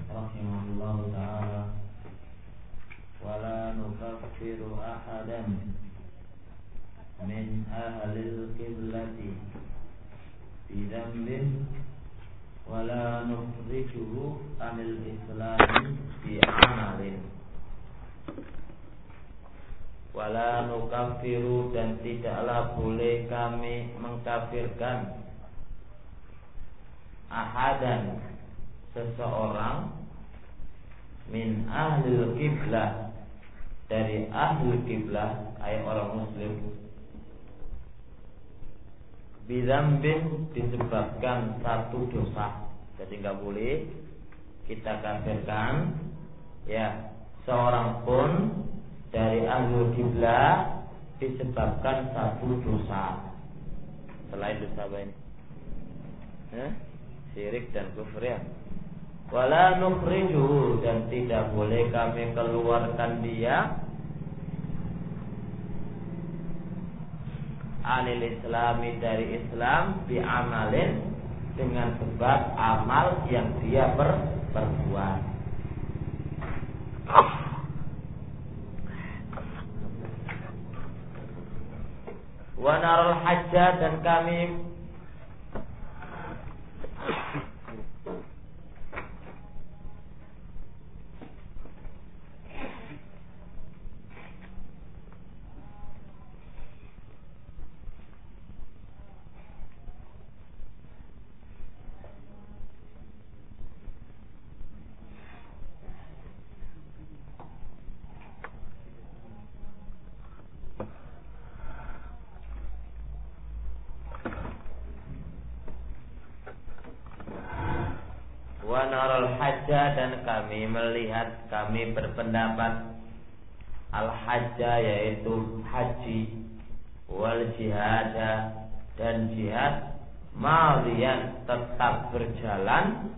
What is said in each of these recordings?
rahimahullahu ta'ala, wala nukaffiru ahadan min ahlil qiblati bidambin wala nukhrijuhu anil islami bi'amalin. Wala nukaffiru, dan tidaklah boleh kami mengkafirkan ahadan, seseorang, min ahlil qiblah, dari ahlul qiblah, ay orang muslim, bidzambin, disebabkan satu dosa. Jadi enggak boleh kita kafirkan ya seorang pun dari ahlul qiblah disebabkan satu dosa. Selain dosa apa ini? Syirik dan kufur ya. Wala nukhrijuhu, dan tidak boleh kami keluarkan dia anil islami, dari Islam, bi'amalin, dengan sebab amal yang dia perbuat. Wa naral hajja, dan kami wa naral hajja, dan kami melihat, kami berpendapat al-hajja, yaitu haji, wal jihada, dan jihad, madiyan, tetap berjalan,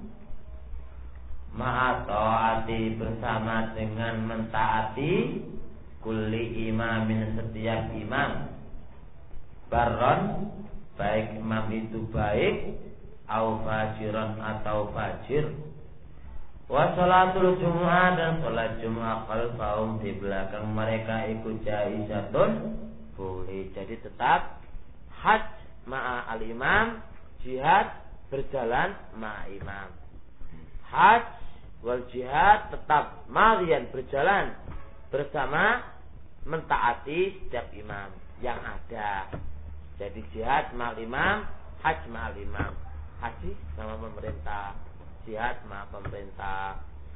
ma'ataati, bersama dengan mentaati, kulli imamin, setiap imam, barron, baik imam itu baik, au fajiran, atau fajir. Wa sholatul jumu'ah, dan sholat jumu'ah khalfahum, di belakang mereka, ikut jaizatun, boleh. Jadi tetap haj ma'a al-imam, jihad berjalan ma'a imam. Haj wal jihad tetap madiyan, berjalan bersama mentaati setiap imam yang ada. Jadi jihad ma'al imam, haj ma'al imam. Haji sama pemerintah, jihad sama pemerintah.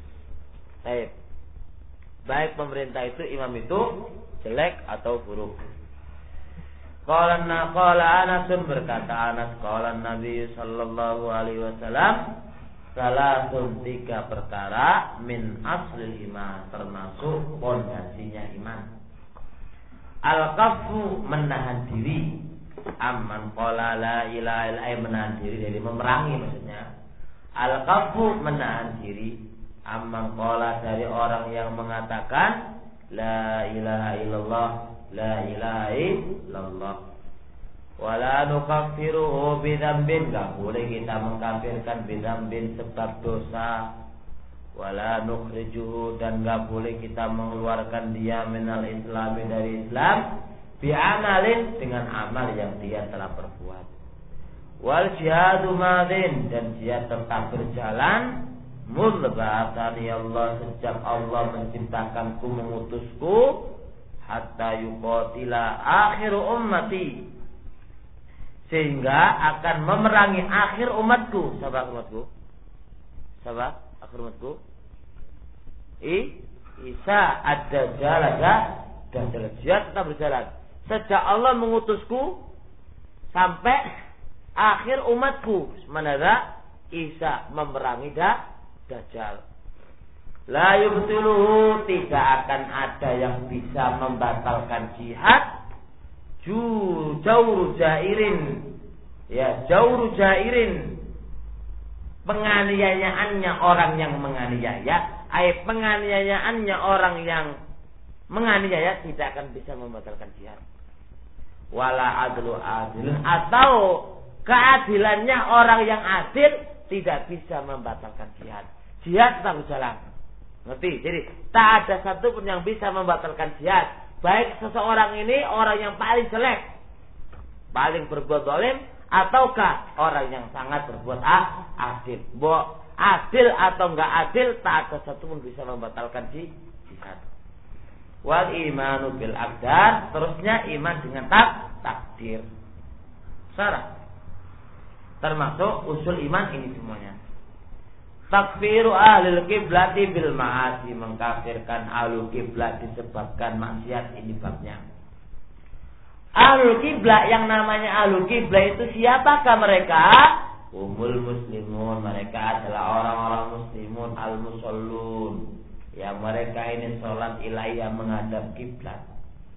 Baik pemerintah itu, imam itu jelek atau buruk. Qala Anasun, berkata Anas, qala Nabi sallallahu alaihi wasallam, salatun, 3 perkara, min aslil iman, termasuk pondasinya iman. Al-kaffu, menahan diri, amman qala la ilaha illallah, menahan diri dari memerangi maksudnya. Al-kaffu, menahan diri, amman qala, dari orang yang mengatakan la ilaha illallah, la ilaha illallah. Wala nukaffiruhu bidzambin, enggak boleh kita mengkafirkan bidzambin, sebab dosa. Wala nukhrijuhu, dan enggak boleh kita mengeluarkan dia minal islami, dari Islam, bi'amalin, dengan amal yang dia telah perbuat. Wal jihadu madin, dan jihad tetap berjalan, mulba'atani Allah, sejak Allah menciptakanku, mengutusku, hatta yuqatila akhiru ummati, sehingga akan memerangi akhir umatku. Siapa umatku? Siapa akhir umatku? Isa ad-dajjal, Dajjal. Jihad tetap berjalan sejak Allah mengutusku sampai akhir umatku, manada Isa memerangi Dajjal. La yubtiluhu, tidak akan ada yang bisa membatalkan jihad. Jauru jairin, ya, jauru jairin, penganiayaannya orang yang menganiaya, penganiayaannya orang yang menganiaya tidak akan bisa membatalkan jihad. Wala adlu adilun, atau keadilannya orang yang adil tidak bisa membatalkan jihad. jihad tetap berjalan. Ngerti? Jadi tak ada satu pun yang bisa membatalkan jihad. Baik seseorang ini orang yang paling jelek, paling berbuat zalim, ataukah orang yang sangat berbuat adil. Adil atau enggak adil, tak ada satu pun bisa membatalkan jihad. Wal imanu bil aqdar, terusnya iman dengan takdir. Syarat termasuk usul iman ini semuanya. Takfiru ahlul kiblati bil ma'asi, mengkafirkan ahlul kiblat disebabkan maksiat, ini babnya. Ahlul kiblat, yang namanya ahlul kiblat itu siapakah mereka? Umul muslimun, mereka adalah orang-orang muslimun al-musallun, yang mereka ini sholat ilaiha menghadap kiblat.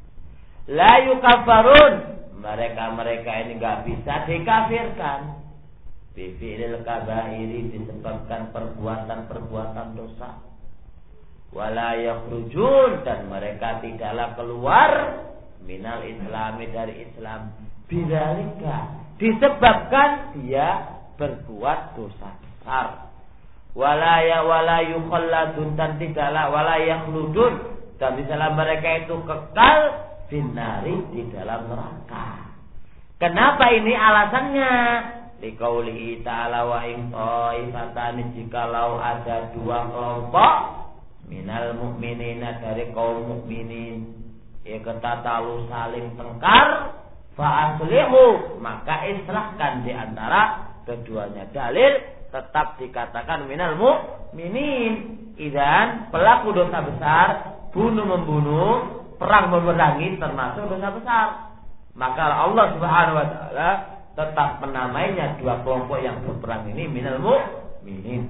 La yukafarun, mereka ini enggak bisa dikafirkan. Bifi'il kabairi, disebabkan perbuatan-perbuatan dosa. Wala yakhrujun, dan mereka tidaklah keluar minal islami, dari Islam. Bidzalika, disebabkan dia berbuat dosa besar. Wala yukhalladun, dan tidaklah wala yakhludun, dan misalnya mereka itu kekal finari, di dalam neraka. Kenapa ini alasannya? Liqaulihi ta'ala wa in ta'ifatani, jikalau ada dua kelompok minal mu'minina, dari kaum mukminin, iqtatalu, saling tengkar, fa aslihu, maka islahkan di antara keduanya. Dalil tetap dikatakan minal mu'minin. Idzan pelaku dosa besar, bunuh membunuh, perang memerangi, termasuk dosa besar. Maka Allah Subhanahu wa taala tetap menamainya dua kelompok yang berperang ini minal mu'minin.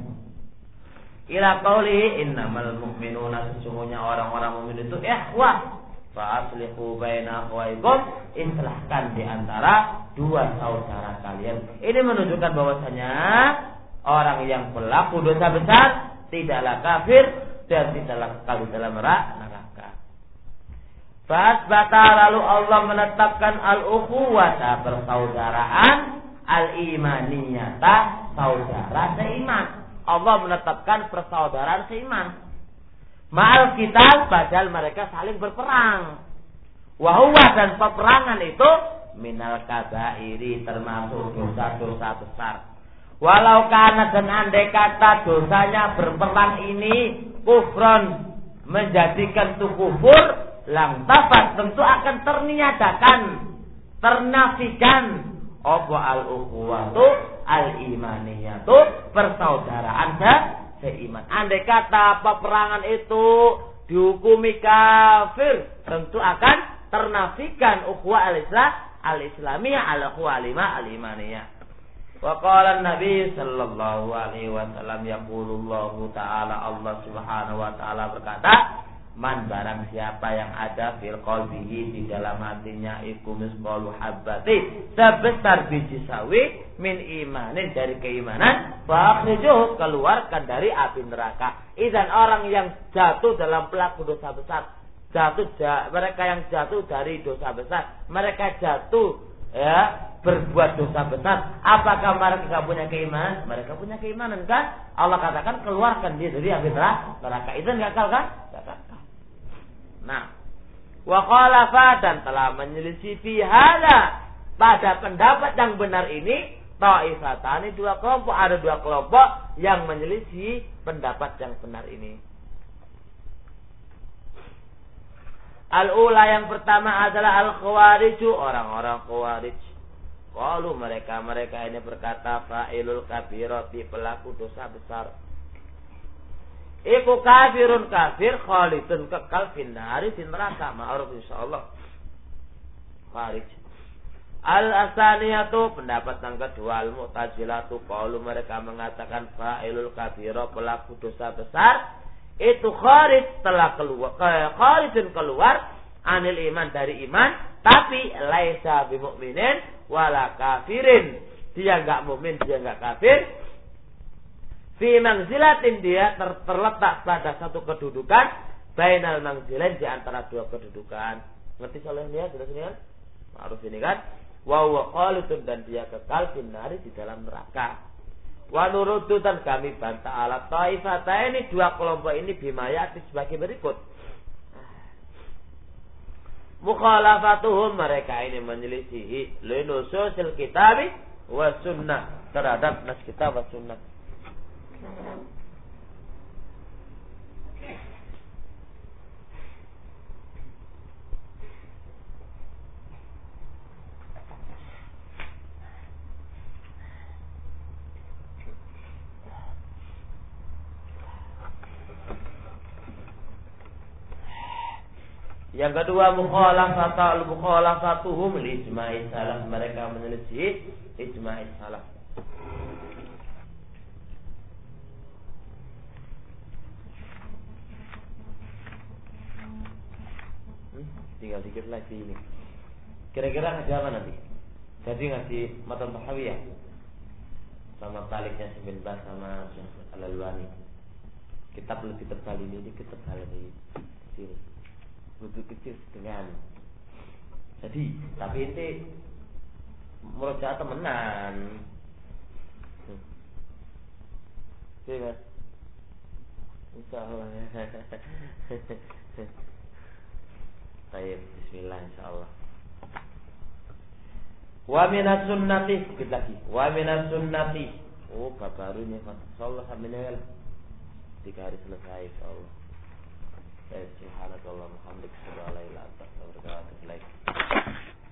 Ila qauli innamal mu'minuna, sesungguhnya orang-orang mukmin itu ikhwah, fa aslihu baina akhwaikum, islahkan di antara dua saudara kalian. Ini menunjukkan bahwasanya orang yang pelaku dosa besar tidaklah kafir dan tidaklah kekal di dalam neraka. Fasbata, lalu Allah menetapkan al-ukhuwata, persaudaraan, al-imaniyata, saudara seiman. Allah menetapkan persaudaraan seiman. Ma'al kita, padahal mereka saling berperang. Wahuwa, dan peperangan itu minal kabairi, termasuk dosa-dosa besar. Walau karena, dan andai kata dosanya berperang ini kufron, menjadikan itu kufur, lang tafat, tentu akan terniadakan, ternafikan apa al-ukhuwatu al-imaniyatu, persaudaraan seiman. Andai kata peperangan itu dihukumi kafir, tentu akan ternafikan ukhuwah al-islamiyah al-ukhuwah al-imaniyah. Wa qala Nabi sallallahu alaihi wasallam, yaqulullahu ta'ala, Allah Subhanahu wa taala berkata, man, barang siapa yang ada fil qalbihi, di dalam hatinya, iku misqalu habbati, sebesar biji sawi, min imanin, dari keimanan, fa akhrijuhu, keluarkan dari api neraka. Idzan orang yang jatuh dalam pelaku dosa besar, mereka yang jatuh dari dosa besar, mereka jatuh berbuat dosa besar, apakah mereka punya keimanan? Mereka punya keimanan, kan? Allah katakan keluarkan dia dari api neraka. Itu enggak kekal, kan? Enggak kekal. Nah, wa khalafa, dan telah menyelisih fi hada, pada pendapat yang benar ini, ta'ifatani, dua kelompok, ada dua kelompok yang menyelisih pendapat yang benar ini. Al-ula, yang pertama adalah al-khawariju, orang-orang khawarij. Qalu, mereka ini berkata, fa'ilul kabirati, pelaku dosa besar, iku kafirun, kafir, khalidun, kekal finnari, di neraka. Ma'ruf insyaallah. Kharij. Al-asaniyatu, pendapat yang kedua, al-mu'tazilatu, qalu, mereka mengatakan fa'ilul kabira, pelaku dosa besar, itu kharij, telah keluar, kharijun, keluar anil iman, dari iman, tapi laisa bimu'minin wala kafirin, dia enggak mukmin, dia enggak kafir. Fi manzilatin, dia terletak pada satu kedudukan, bainal manzilain, di antara dua kedudukan. Ngerti soalnya dia sudah sini kan? Ma'ruf ini kan? Wa huwa khalidun, dan dia kekal finnari, di dalam neraka. Wa nurudu dan kami bantah ala taifata ini dua kelompok ini bimayati sebagai berikut. Mukhalafatuhum mereka ini menyelisihi linususil kitabi wa sunnah terhadap nas kitab wa sunnah. Yang kedua mukhalafatuhum li ijma'i salaf mereka menyelisih ijma'i salaf. Tinggal dikit lagi ini. Kira-kira ngasih apa nanti? Jadi ngasih matan tahawiyah sama taliknya Ibn Baz sama Al-Albani. Kitab lebih tebal ini kitab tebal ini kecil. Butuh kecil dengan. Jadi, tapi itu merujak temenan. Iya, insyaallah. Baik, bismillah insyaallah. Wa minas sunnati, sedikit lagi. Wa minas sunnati. Oh, bab baru ini kan. Insyaallah sampai nel. 3 hari selesai insyaallah. Subhanakallah, alhamdulillah, la ilaha illa anta, astaghfiruka wa atubu ilaik.